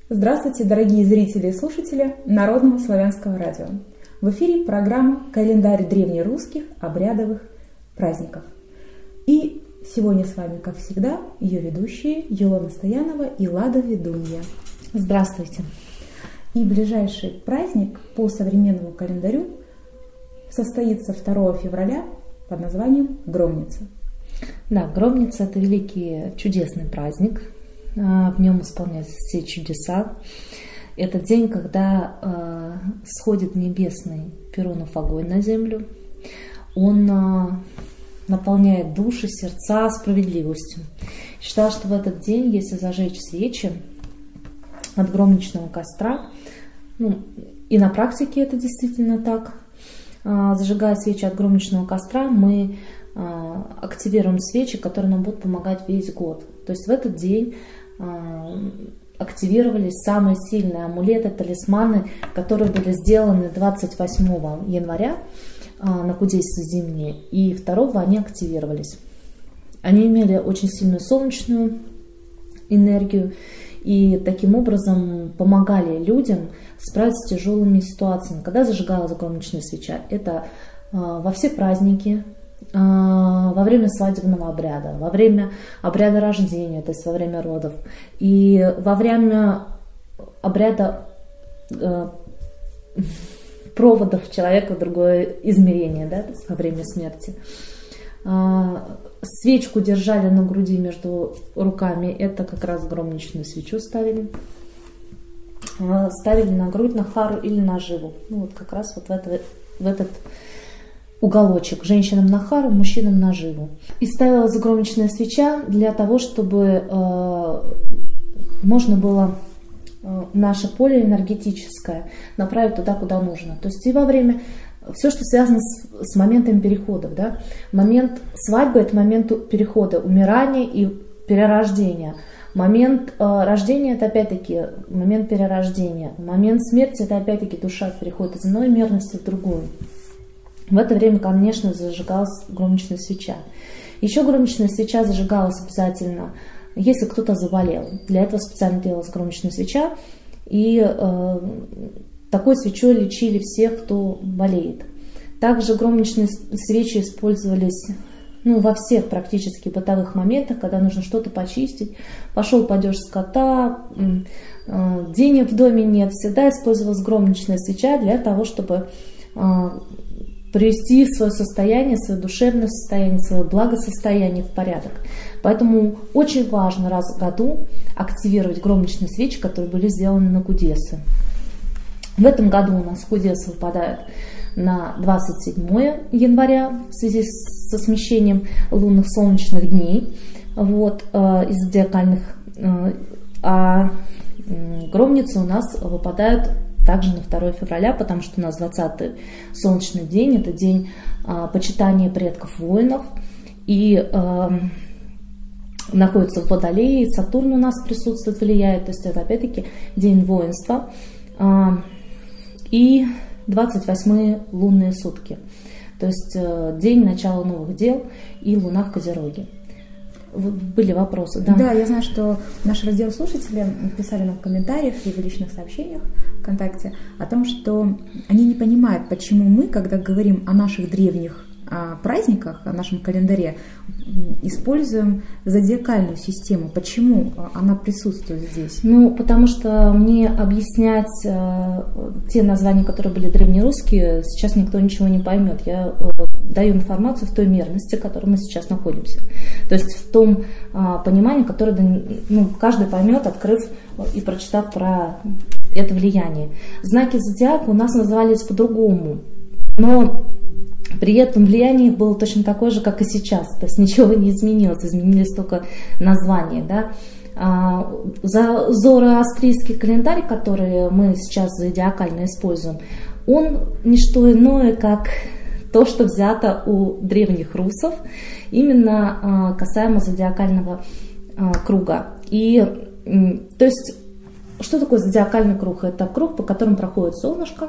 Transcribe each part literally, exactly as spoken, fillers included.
Здравствуйте, дорогие зрители и слушатели Народного славянского радио. В эфире программа «Календарь древнерусских обрядовых праздников». И сегодня с вами, как всегда, ее ведущие Елена Стоянова и Лада Ведунья. Здравствуйте. И ближайший праздник по современному календарю состоится второго февраля под названием Громница. Да, Громница – это великий чудесный праздник. В нем исполняются все чудеса. Это день, когда э, сходит небесный Перунов огонь на землю. Он э, наполняет души, сердца справедливостью. Считаю, что в этот день, если зажечь свечи от громничного костра, ну, и на практике это действительно так, э, зажигая свечи от громничного костра, мы э, активируем свечи, которые нам будут помогать весь год. То есть в этот день активировались самые сильные амулеты, талисманы, которые были сделаны двадцать восьмого января на Кудесье зимние, и второго они активировались. Они имели очень сильную солнечную энергию и таким образом помогали людям справиться с тяжелыми ситуациями. Когда зажигалась громничная свеча, это во все праздники, во время свадебного обряда, во время обряда рождения, то есть во время родов, и во время обряда э, проводов человека в другое измерение, да, то есть во время смерти. Э, свечку держали на груди между руками, это как раз громничную свечу ставили. Э, ставили на грудь, на хару или на живу. Ну, вот как раз вот в, это, в этот уголочек. Женщинам на хару, мужчинам на живу. И ставилась громничная свеча для того, чтобы э, можно было э, наше поле энергетическое направить туда, куда нужно. То есть и во время, все, что связано с, с моментом переходов. Да? Момент свадьбы – это момент перехода, умирания и перерождения. Момент э, рождения – это опять-таки момент перерождения. Момент смерти – это опять-таки душа переходит из одной мерности в другую. В это время, конечно, зажигалась громничная свеча. Еще громничная свеча зажигалась обязательно, если кто-то заболел. Для этого специально делалась громничная свеча. И э, такой свечой лечили всех, кто болеет. Также громничные свечи использовались ну, во всех практически бытовых моментах, когда нужно что-то почистить. Пошел падеж скота, э, денег в доме нет. Всегда использовалась громничная свеча для того, чтобы Э, привести свое состояние, свое душевное состояние, свое благосостояние в порядок. Поэтому очень важно раз в году активировать громничные свечи, которые были сделаны на Кудесье. В этом году у нас Кудесье выпадает на двадцать седьмое января в связи со смещением лунных солнечных дней вот, э, из зодиакальных. Э, а э, громницы у нас выпадают также на второе февраля, потому что у нас двадцатый солнечный день, это день э, почитания предков воинов, и э, находится в Водолее, Сатурн у нас присутствует, влияет, то есть это опять-таки день воинства, э, и двадцать восьмые лунные сутки, то есть э, день начала новых дел и луна в Козероге. Были вопросы, да? Да, я знаю, что наш раздел слушатели писали нам в комментариях и в личных сообщениях ВКонтакте о том, что они не понимают, почему мы, когда говорим о наших древних о праздниках, о нашем календаре, используем зодиакальную систему. Почему она присутствует здесь? Ну, потому что мне объяснять э, те названия, которые были древнерусские, сейчас никто ничего не поймет. Я э, даю информацию в той мерности, в которой мы сейчас находимся. То есть в том э, понимании, которое ну, каждый поймет, открыв и прочитав про это влияние. Знаки зодиака у нас назывались по-другому, но при этом влияние их было точно такое же, как и сейчас. То есть ничего не изменилось, изменились только названия. Да? Зороастрийский календарь, который мы сейчас зодиакально используем, он не что иное, как то, что взято у древних русов, именно касаемо зодиакального круга. И, то есть, что такое зодиакальный круг? Это круг, по которому проходит солнышко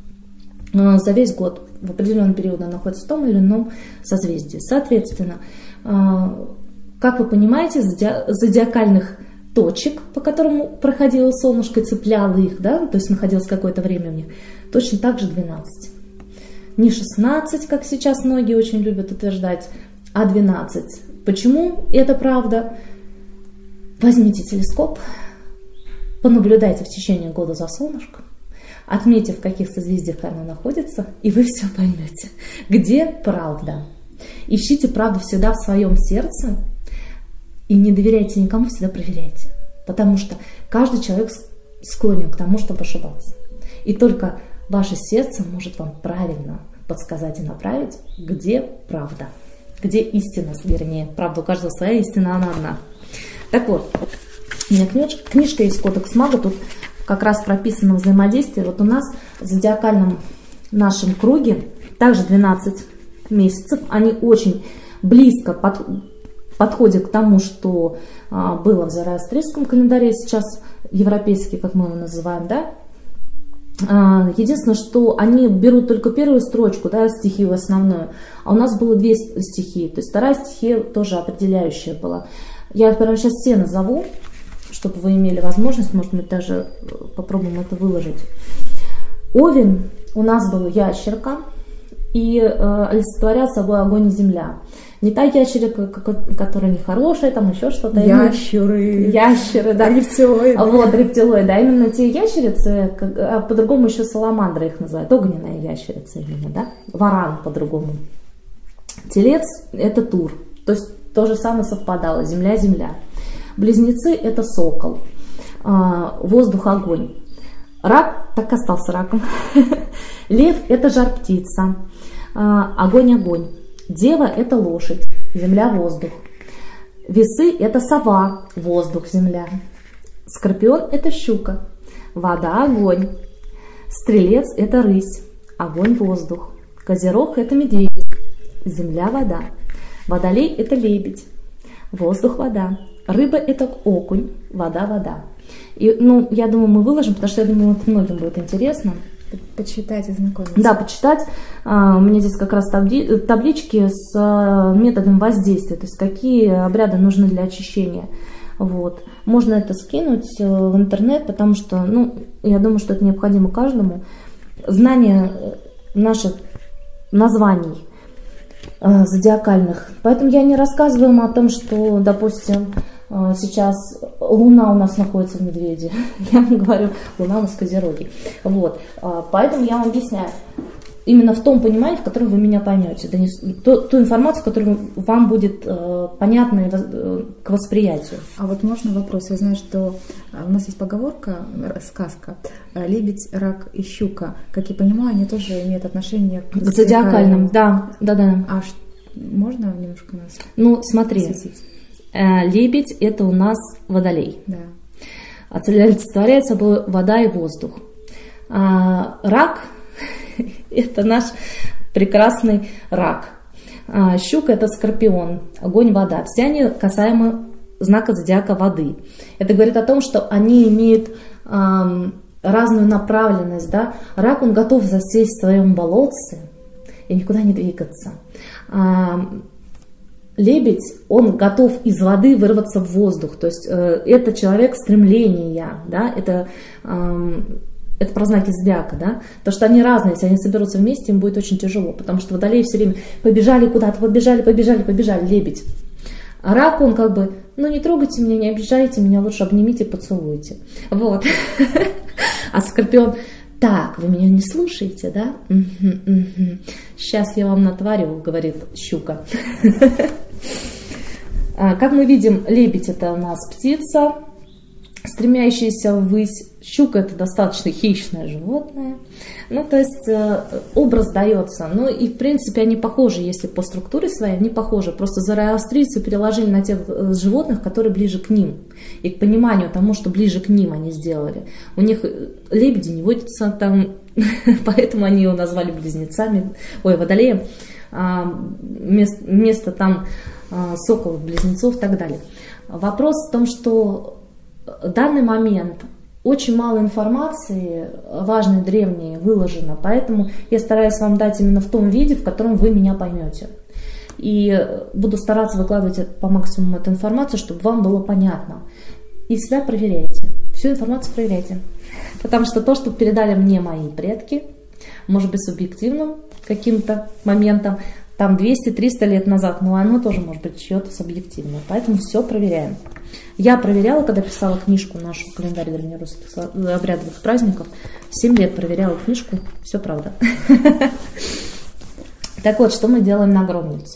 за весь год. В определенный период она находится в том или ином созвездии. Соответственно, как вы понимаете, зодиакальных точек, по которому проходило солнышко и цепляло их, да, то есть находилось какое-то время в них, точно так же двенадцать. Не шестнадцать, как сейчас многие очень любят утверждать, а двенадцать. Почему это правда? Возьмите телескоп, понаблюдайте в течение года за солнышком, отметьте, в каких созвездиях оно находится, и вы все поймете, где правда. Ищите правду всегда в своем сердце и не доверяйте никому, всегда проверяйте. Потому что каждый человек склонен к тому, чтобы ошибаться. И только ваше сердце может вам правильно подсказать и направить, где правда, где истина, вернее. Правда, у каждого своя истина, она одна. Так вот, у меня книжка, книжка есть «Кодекс Мага», тут как раз прописано взаимодействие. Вот у нас в зодиакальном нашем круге также двенадцать месяцев, они очень близко под, подходят к тому, что а, было в зороастрийском календаре, сейчас европейский, как мы его называем, да. А, единственное, что они берут только первую строчку, да, стихию основную, а у нас было две стихии, то есть вторая стихия тоже определяющая была. Я прямо сейчас все назову, чтобы вы имели возможность, может быть, даже попробуем это выложить. Овен у нас был ящерка, и э, олицетворяет собой огонь и земля. Не та ящерка, которая нехорошая, там еще что-то. Ящеры. Ящеры, да. Рептилоиды. Вот, рептилоиды. А именно те ящерицы, как, а по-другому еще саламандры их называют. Огненная ящерица именно, да. Варан по-другому. Телец – это тур. То есть то же самое совпадало. Земля – земля. Близнецы – это сокол. Воздух – огонь. Рак так остался раком. Лев – это жар-птица. Огонь-огонь. Дева – это лошадь. Земля-воздух. Весы – это сова. Воздух-земля. Скорпион – это щука. Вода-огонь. Стрелец – это рысь. Огонь-воздух. Козерог – это медведь. Земля-вода. Водолей – это лебедь. Воздух-вода. Рыба – это окунь. Вода-вода. И, ну, я думаю, мы выложим, потому что я думаю, это многим будет интересно. Почитать и знакомиться. Да, почитать. А, у меня здесь как раз табли, таблички с а, методом воздействия, то есть какие обряды нужны для очищения. Вот. Можно это скинуть в интернет, потому что, ну, я думаю, что это необходимо каждому. Знание наших названий а, зодиакальных. Поэтому я не рассказываю вам о том, что, допустим, сейчас Луна у нас находится в Медведе. Я вам говорю, Луна у нас в Козероге. Вот. Поэтому я вам объясняю именно в том понимании, в котором вы меня поймете. Ту, ту информацию, которая вам будет э, понятна э, к восприятию. А вот можно вопрос? Я знаю, что у нас есть поговорка, сказка «Лебедь, рак и щука». Как я понимаю, они тоже имеют отношение к, к зодиакальным. Да, да, да. А ш... можно немножко нас Ну, смотри. осветить? Лебедь – это у нас водолей. Да. Олицетворяет собой вода и воздух. А рак – это наш прекрасный рак. А щука – это скорпион, огонь, вода. Все они касаемы знака зодиака воды. Это говорит о том, что они имеют а, разную направленность. Да? Рак, он готов засесть в своем болотце и никуда не двигаться. А, Лебедь, он готов из воды вырваться в воздух, то есть э, это человек стремления, да, это, э, это про знаки зодиака, да, то, что они разные, если они соберутся вместе, им будет очень тяжело, потому что водолеи все время побежали куда-то, побежали, побежали, побежали, лебедь. А рак, он как бы, ну не трогайте меня, не обижайте меня, лучше обнимите, поцелуйте, вот. А скорпион: так, вы меня не слушаете, да? Угу, угу. Сейчас я вам натворю, говорит щука. Как мы видим, лебедь – это у нас птица, стремящаяся ввысь. Щука – это достаточно хищное животное. Ну, то есть образ дается. Ну, и, в принципе, они похожи, если по структуре своей, они похожи. Просто зороастрийцы переложили на тех животных, которые ближе к ним. И к пониманию тому, что ближе к ним они сделали. У них лебеди не водятся там, поэтому они его назвали близнецами, ой, водолеем. Вместо, вместо там соколов, близнецов и так далее. Вопрос в том, что в данный момент очень мало информации важной, древней выложено, поэтому я стараюсь вам дать именно в том виде, в котором вы меня поймете. И буду стараться выкладывать по максимуму эту информацию, чтобы вам было понятно. И всегда проверяйте. Всю информацию проверяйте. Потому что то, что передали мне мои предки, может быть субъективным каким-то моментом, там двести-триста лет назад, но оно тоже может быть чье-то субъективное. Поэтому все проверяем. Я проверяла, когда писала книжку нашу, календарь древнерусских обрядовых праздников, семь лет проверяла книжку, все правда. Так вот, что мы делаем на Громницу?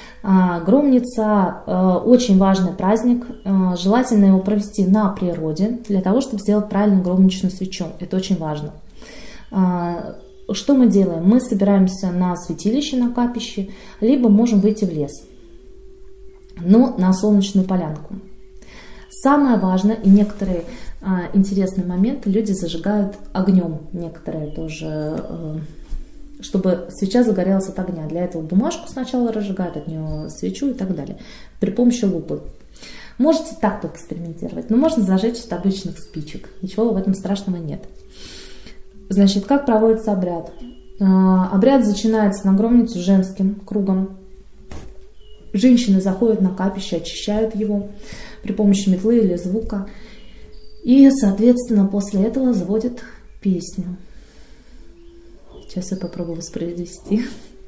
Громница очень важный праздник, желательно его провести на природе, для того, чтобы сделать правильную громничную свечу, это очень важно. Что мы делаем? Мы собираемся на святилище, на капище, либо можем выйти в лес, но на солнечную полянку. Самое важное, и некоторые интересные моменты люди зажигают огнем, некоторые тоже, чтобы свеча загорелась от огня. Для этого бумажку сначала разжигают, от нее свечу и так далее, при помощи лупы. Можете так поэкспериментировать, но можно зажечь от обычных спичек, ничего в этом страшного нет. Значит, как проводится обряд? Обряд начинается на Громницу женским кругом. Женщины заходят на капище, очищают его при помощи метлы или звука. И, соответственно, после этого заводят песню. Сейчас я попробую воспроизвести.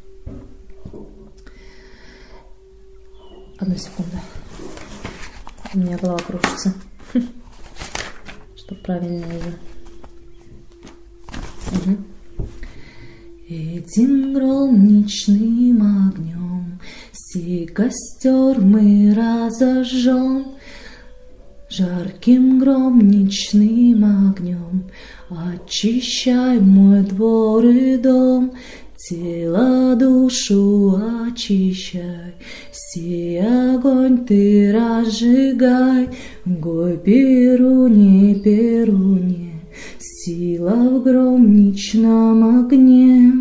Одну секунду. У меня голова кружится. Чтобы правильно ее... Угу. Этим громничным огнем сей костер мы разожжем, жарким громничным огнем очищай мой двор и дом, тело, душу очищай, сей огонь ты разжигай, гой Перуне, Перуне, сила в громничном огне.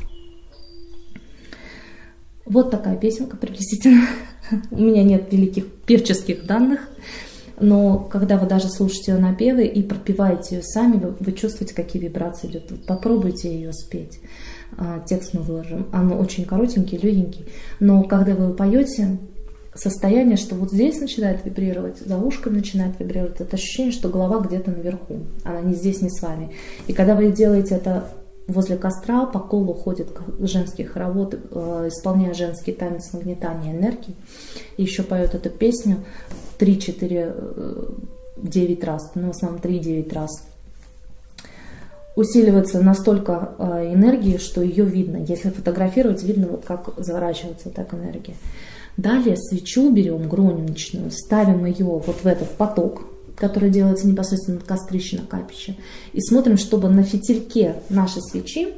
Вот такая песенка приблизительно. У меня нет великих певческих данных, но когда вы даже слушаете ее напевы и пропеваете ее сами, вы, вы чувствуете, какие вибрации идут. Вот попробуйте ее спеть. Текст мы выложим. Оно очень коротенький, легенький. Но когда вы поете, состояние, что вот здесь начинает вибрировать, за ушком начинает вибрировать, это ощущение, что голова где-то наверху, она не здесь, не с вами. И когда вы делаете это возле костра, по колу ходят женские хороводы, исполняя женский танец нагнетания энергии, и еще поют эту песню три-четыре девять раз, ну в основном три-девять раз. Усиливается настолько энергии, что ее видно. Если фотографировать, видно, вот как заворачивается так энергия. Далее свечу берем громничную, ставим ее вот в этот поток, который делается непосредственно над кострищем, на капище, и смотрим, чтобы на фитильке нашей свечи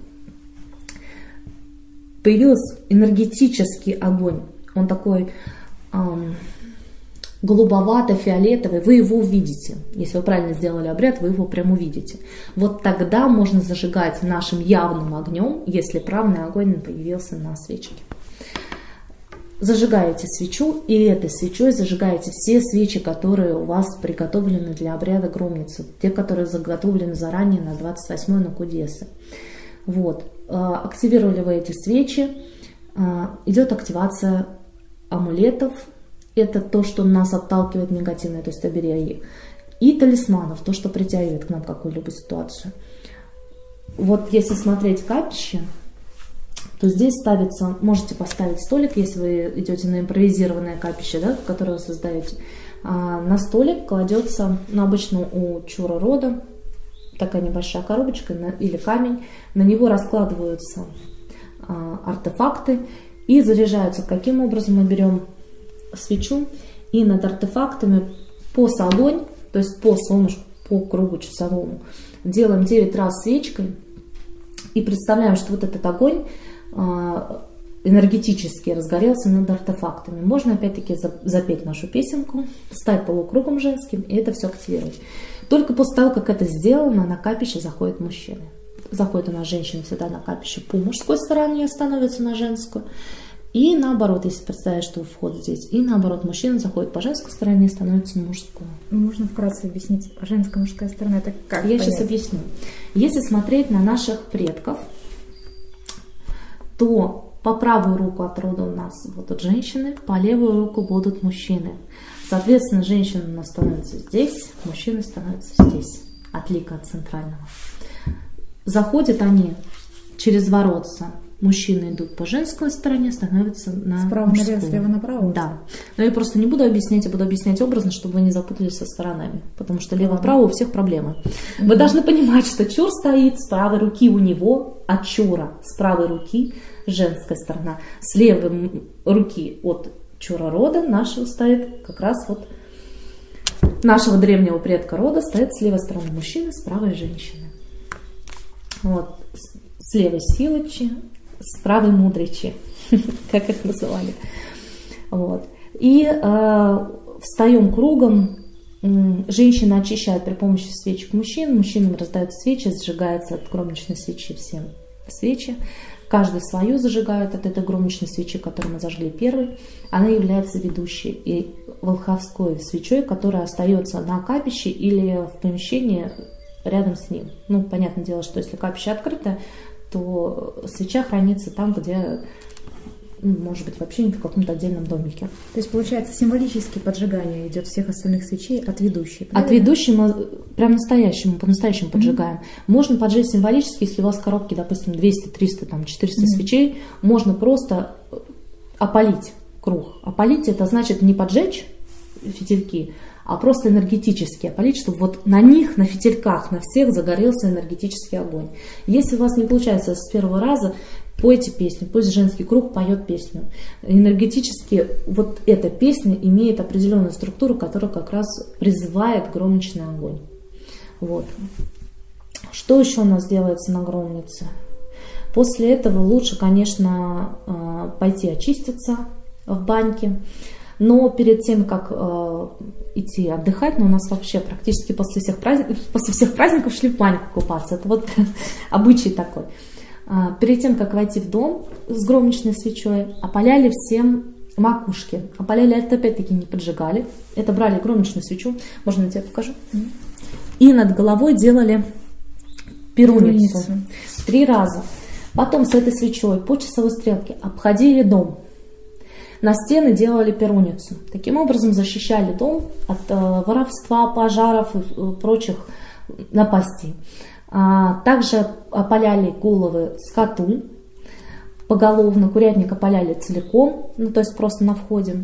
появился энергетический огонь. Он такой эм, голубовато-фиолетовый, вы его увидите. Если вы правильно сделали обряд, вы его прям увидите. Вот тогда можно зажигать нашим явным огнем, если правный огонь появился на свечке. Зажигаете свечу, и этой свечой зажигаете все свечи, которые у вас приготовлены для обряда Громницы, те, которые заготовлены заранее на двадцать восьмое на Кудесы. Вот. Активировали вы эти свечи, идет активация амулетов, это то, что нас отталкивает негативное, то есть обереги, и талисманов, то, что притягивает к нам какую-либо ситуацию. Вот если смотреть капище, то здесь ставится, можете поставить столик, если вы идете на импровизированное капище, да, которое вы создаете. А на столик кладется, ну, обычно у чура рода, такая небольшая коробочка на, или камень, на него раскладываются а, артефакты и заряжаются. Каким образом мы берем свечу и над артефактами по огонь, то есть по солнышку, по кругу часовому, делаем девять раз свечкой и представляем, что вот этот огонь энергетически разгорелся над артефактами. Можно опять-таки запеть нашу песенку, стать полукругом женским и это все активировать. Только после того, как это сделано, на капище заходят мужчины. Заходит у нас женщина всегда на капище по мужской стороне, становится на женскую. И наоборот, если представить, что вход здесь, и наоборот, мужчина заходит по женской стороне, становится на мужскую. Можно вкратце объяснить, женская, мужская сторона, это как? Я понять? Сейчас объясню. Если смотреть на наших предков, то по правую руку от рода у нас будут женщины, по левую руку будут мужчины. Соответственно, женщина у нас становится здесь, мужчина становится здесь, от лика, от центрального. Заходят они через воротца. Мужчины идут по женской стороне, становятся на справа мужскую. налево, слева направо? Да. Но я просто не буду объяснять, я буду объяснять образно, чтобы вы не запутались со сторонами. Потому что лево-право у всех проблемы. Mm-hmm. Вы должны понимать, что чур стоит с правой руки у него, от чура с правой руки женская сторона. С левой руки от чура рода нашего стоит как раз вот нашего древнего предка рода стоит с левой стороны мужчины, с правой женщины. Вот. С левой силычи, с правой мудричи, как их называли. Вот. И э, встаем кругом, женщина очищает при помощи свечек мужчин, мужчинам раздают свечи, зажигается от громничной свечи все свечи. Каждый свою зажигает от этой громничной свечи, которую мы зажгли первой. Она является ведущей и волховской свечой, которая остается на капище или в помещении рядом с ним. Ну, понятное дело, что если капище открыто, то свеча хранится там, где, может быть, вообще не в каком-то отдельном домике. То есть, получается, символически поджигание идет всех остальных свечей от ведущей. Правильно? От ведущей мы прям настоящему, по-настоящему поджигаем. Mm-hmm. Можно поджечь символически, если у вас в коробке, допустим, двести, триста, там, четыреста mm-hmm. свечей, можно просто опалить круг. Опалить — это значит не поджечь фитильки, а просто энергетически опалить, чтобы вот на них, на фитильках, на всех загорелся энергетический огонь. Если у вас не получается с первого раза, пойте песню, пусть женский круг поет песню. Энергетически вот эта песня имеет определенную структуру, которая как раз призывает громничный огонь. Вот. Что еще у нас делается на громнице? После этого лучше, конечно, пойти очиститься в баньке. Но перед тем, как э, идти отдыхать, ну, у нас вообще практически после всех праздников, после всех праздников шли в баньку купаться. Это вот обычай такой. А, перед тем, как войти в дом с громничной свечой, опаляли всем макушки. Опаляли это опять-таки не поджигали. Это брали громничную свечу. Можно я тебе покажу? Mm-hmm. И над головой делали перуницу. перуницу. Три раза. Потом с этой свечой по часовой стрелке обходили дом. На стены делали перуницу. Таким образом защищали дом от э, воровства, пожаров и э, прочих напастей. А, также опаляли головы скоту поголовно, курятник опаляли целиком, ну, то есть просто на входе.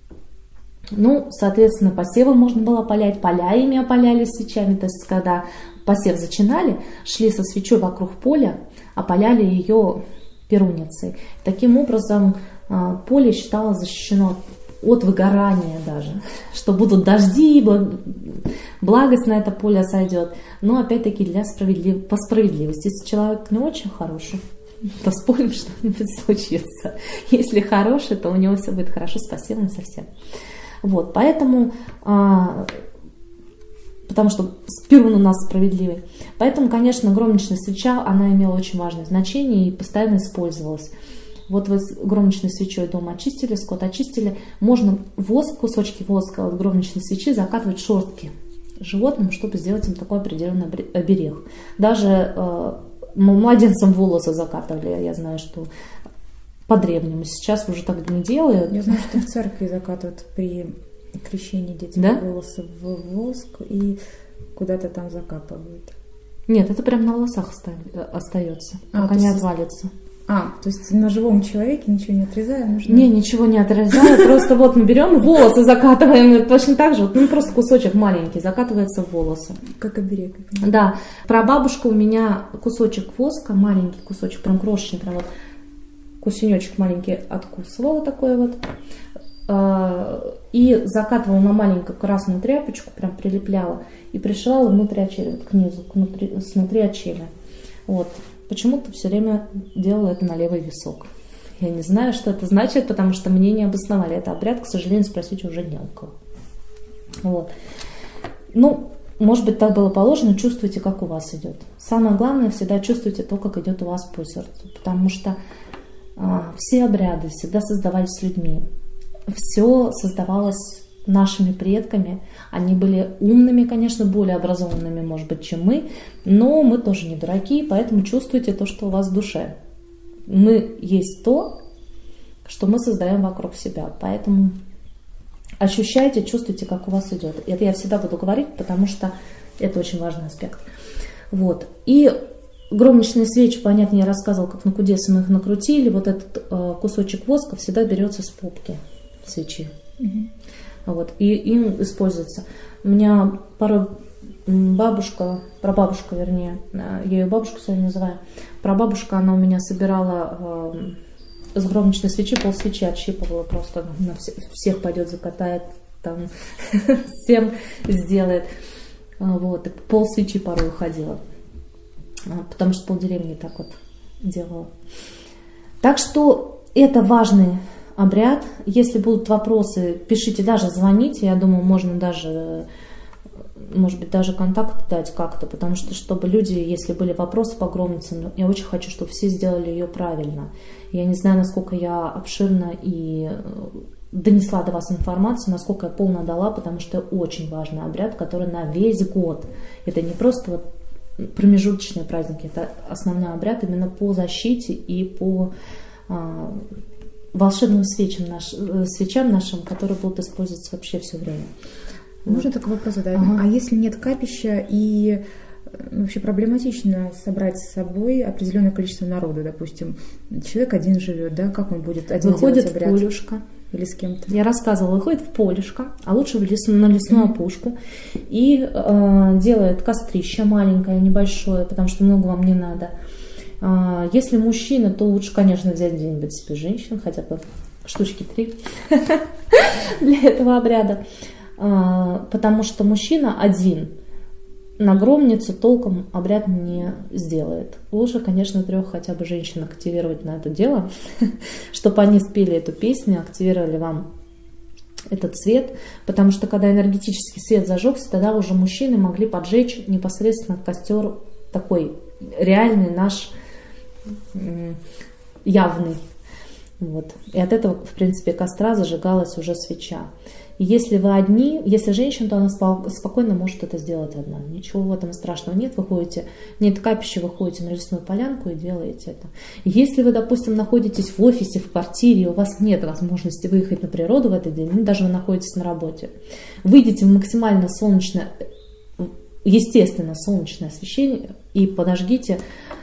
Ну, соответственно, посевы можно было опалять, поля ими опаляли свечами, то есть когда посев зачинали, шли со свечой вокруг поля, опаляли ее перуницей. Таким образом, поле считалось защищено от выгорания даже, что будут дожди, благость на это поле сойдет. Но опять-таки для справедлив... по справедливости. Если человек не очень хороший, то спорим, что-нибудь случится. Если хороший, то у него все будет хорошо, спасибо не совсем. Вот, поэтому, а, потому что Перун у нас справедливый. Поэтому, конечно, громничная свеча, она имела очень важное значение и постоянно использовалась. Вот вы с громничной свечой дома очистили, скот очистили. Можно воск, кусочки воска от громничной свечи закатывать в шерстки животным, чтобы сделать им такой определенный оберег. Даже э, младенцам волосы закатывали. Я знаю, что по-древнему. Сейчас уже так не делают. Я знаю, что в церкви закатывают при крещении детей, да? Волосы в воск и куда-то там закапывают. Нет, это прям на волосах остается, а, пока не отвалится. А, то есть на живом человеке ничего не отрезаем? Нужно... Не, ничего не отрезаем, просто вот мы берем волосы, закатываем, точно так же, ну просто кусочек маленький закатывается в волосы. Как оберег. Да, прабабушка у меня кусочек воска, маленький кусочек, прям крошечный, прям вот кусенечек маленький откусывала такой вот, и закатывала на маленькую красную тряпочку, прям прилепляла, и пришивала внутрь очеля, к низу, внутри, снутри очеля. Вот. Почему-то все время делала это на левый висок. Я не знаю, что это значит, потому что мне не обосновали. Это обряд, к сожалению, спросить уже не у кого. Вот. Ну, может быть, так было положено, чувствуйте, как у вас идет. Самое главное, всегда чувствуйте то, как идет у вас по сердцу. Потому что а, все обряды всегда создавались людьми. Все создавалось нашими предками. Они были умными, конечно, более образованными, может быть, чем мы, но мы тоже не дураки, поэтому чувствуйте то, что у вас в душе. Мы есть то, что мы создаем вокруг себя, поэтому ощущайте, чувствуйте, как у вас идет. Это я всегда буду говорить, потому что это очень важный аспект. Вот. И громничные свечи, понятно, я рассказывала, как на кудесе мы их накрутили. Вот этот э, кусочек воска всегда берется с попки свечи. Mm-hmm. Вот. И им используется. У меня порой бабушка, прабабушка, вернее, я ее бабушку свою называю, прабабушка, она у меня собирала э, с громничной свечи пол свечи отщипывала просто, на всех, всех пойдет, закатает, там, всем сделает. Вот, и пол свечи порой уходила, потому что полдеревни так вот делала. Так что это важный обряд. Если будут вопросы, пишите, даже звоните. Я думаю, можно даже, может быть, даже контакт дать как-то, потому что, чтобы люди, если были вопросы по громнице, я очень хочу, чтобы все сделали ее правильно. Я не знаю, насколько я обширно и донесла до вас информацию, насколько я полно дала, потому что это очень важный обряд, который на весь год. Это не просто вот промежуточные праздники, это основной обряд именно по защите и по а, волшебным свечам, наш, свечам нашим, которые будут использоваться вообще все время. Можно вот такой вопрос задать? Ага. А если нет капища и вообще проблематично собрать с собой определенное количество народу, допустим, человек один живет, да, как он будет один выходит делать обряд? В полюшко. Или с кем-то? Я рассказывала, выходит в полюшко, а лучше в лес, на лесную mm-hmm. опушку, и э, делает кострище маленькое, небольшое, потому что много вам не надо. Э, если мужчина, то лучше, конечно, взять где-нибудь себе женщину, хотя бы штучки три для этого обряда, потому что мужчина один на громницу толком обряд не сделает. Лучше, конечно, трех хотя бы женщин активировать на это дело, чтобы они спели эту песню, активировали вам этот свет, потому что когда энергетический свет зажегся, тогда уже мужчины могли поджечь непосредственно костер такой реальный наш, явный. Вот. И от этого, в принципе, костра зажигалась уже свеча. И если вы одни, если женщина, то она спокойно может это сделать одна. Ничего в этом страшного нет. Вы ходите, нет капища, вы ходите на лесную полянку и делаете это. Если вы, допустим, находитесь в офисе, в квартире, и у вас нет возможности выехать на природу в этот день, ну, даже вы находитесь на работе, выйдите в максимально солнечное, естественно, солнечное освещение и подожгите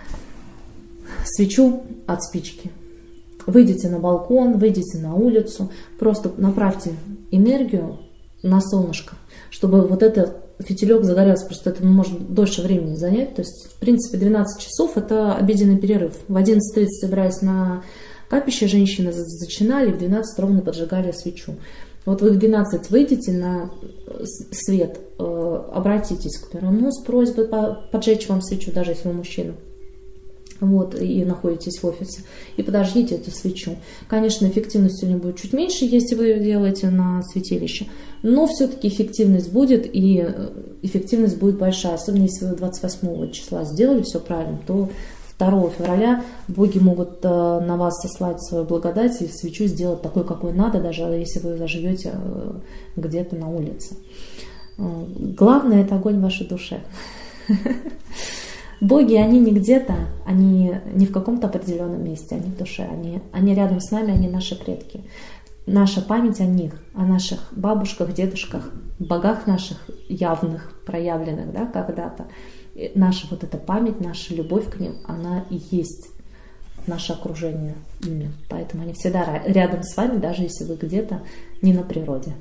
свечу от спички. Выйдите на балкон, выйдите на улицу, просто направьте энергию на солнышко, чтобы вот этот фитилек загорелся, просто это может дольше времени занять. То есть, в принципе, двенадцать часов это обеденный перерыв. В одиннадцать тридцать собираясь на капище, женщины зачинали, в двенадцать ровно поджигали свечу. Вот вы в двенадцать выйдете на свет, обратитесь к Перуну с просьбой поджечь вам свечу, даже если вы мужчина. Вот, и находитесь в офисе, и подождите эту свечу. Конечно, эффективность у нее будет чуть меньше, если вы ее делаете на святилище, но все-таки эффективность будет, и эффективность будет большая. Особенно если вы двадцать восьмого числа сделали все правильно, то второго февраля боги могут на вас сослать свою благодать и свечу сделать такой, какой надо, даже если вы заживете где-то на улице. Главное – это огонь в вашей душе. Боги, они не где-то, они не в каком-то определенном месте, они в душе, они, они рядом с нами, они наши предки. Наша память о них, о наших бабушках, дедушках, богах наших явных, проявленных, да, когда-то. Наша вот эта память, наша любовь к ним, она и есть наше окружение ими. Поэтому они всегда рядом с вами, даже если вы где-то не на природе.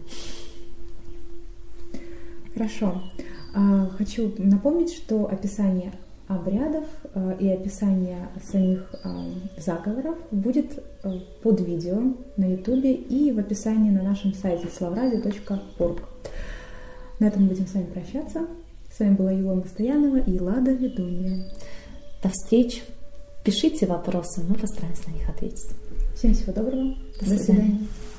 Хорошо. Хочу напомнить, что описание обрядов и описание самих заговоров будет под видео на ютубе и в описании на нашем сайте славрадио точка орг. На этом мы будем с вами прощаться. С вами была Юлия Постоянова и Лада Ведунья. До встречи. Пишите вопросы, мы постараемся на них ответить. Всем всего доброго. До, До свидания. свидания.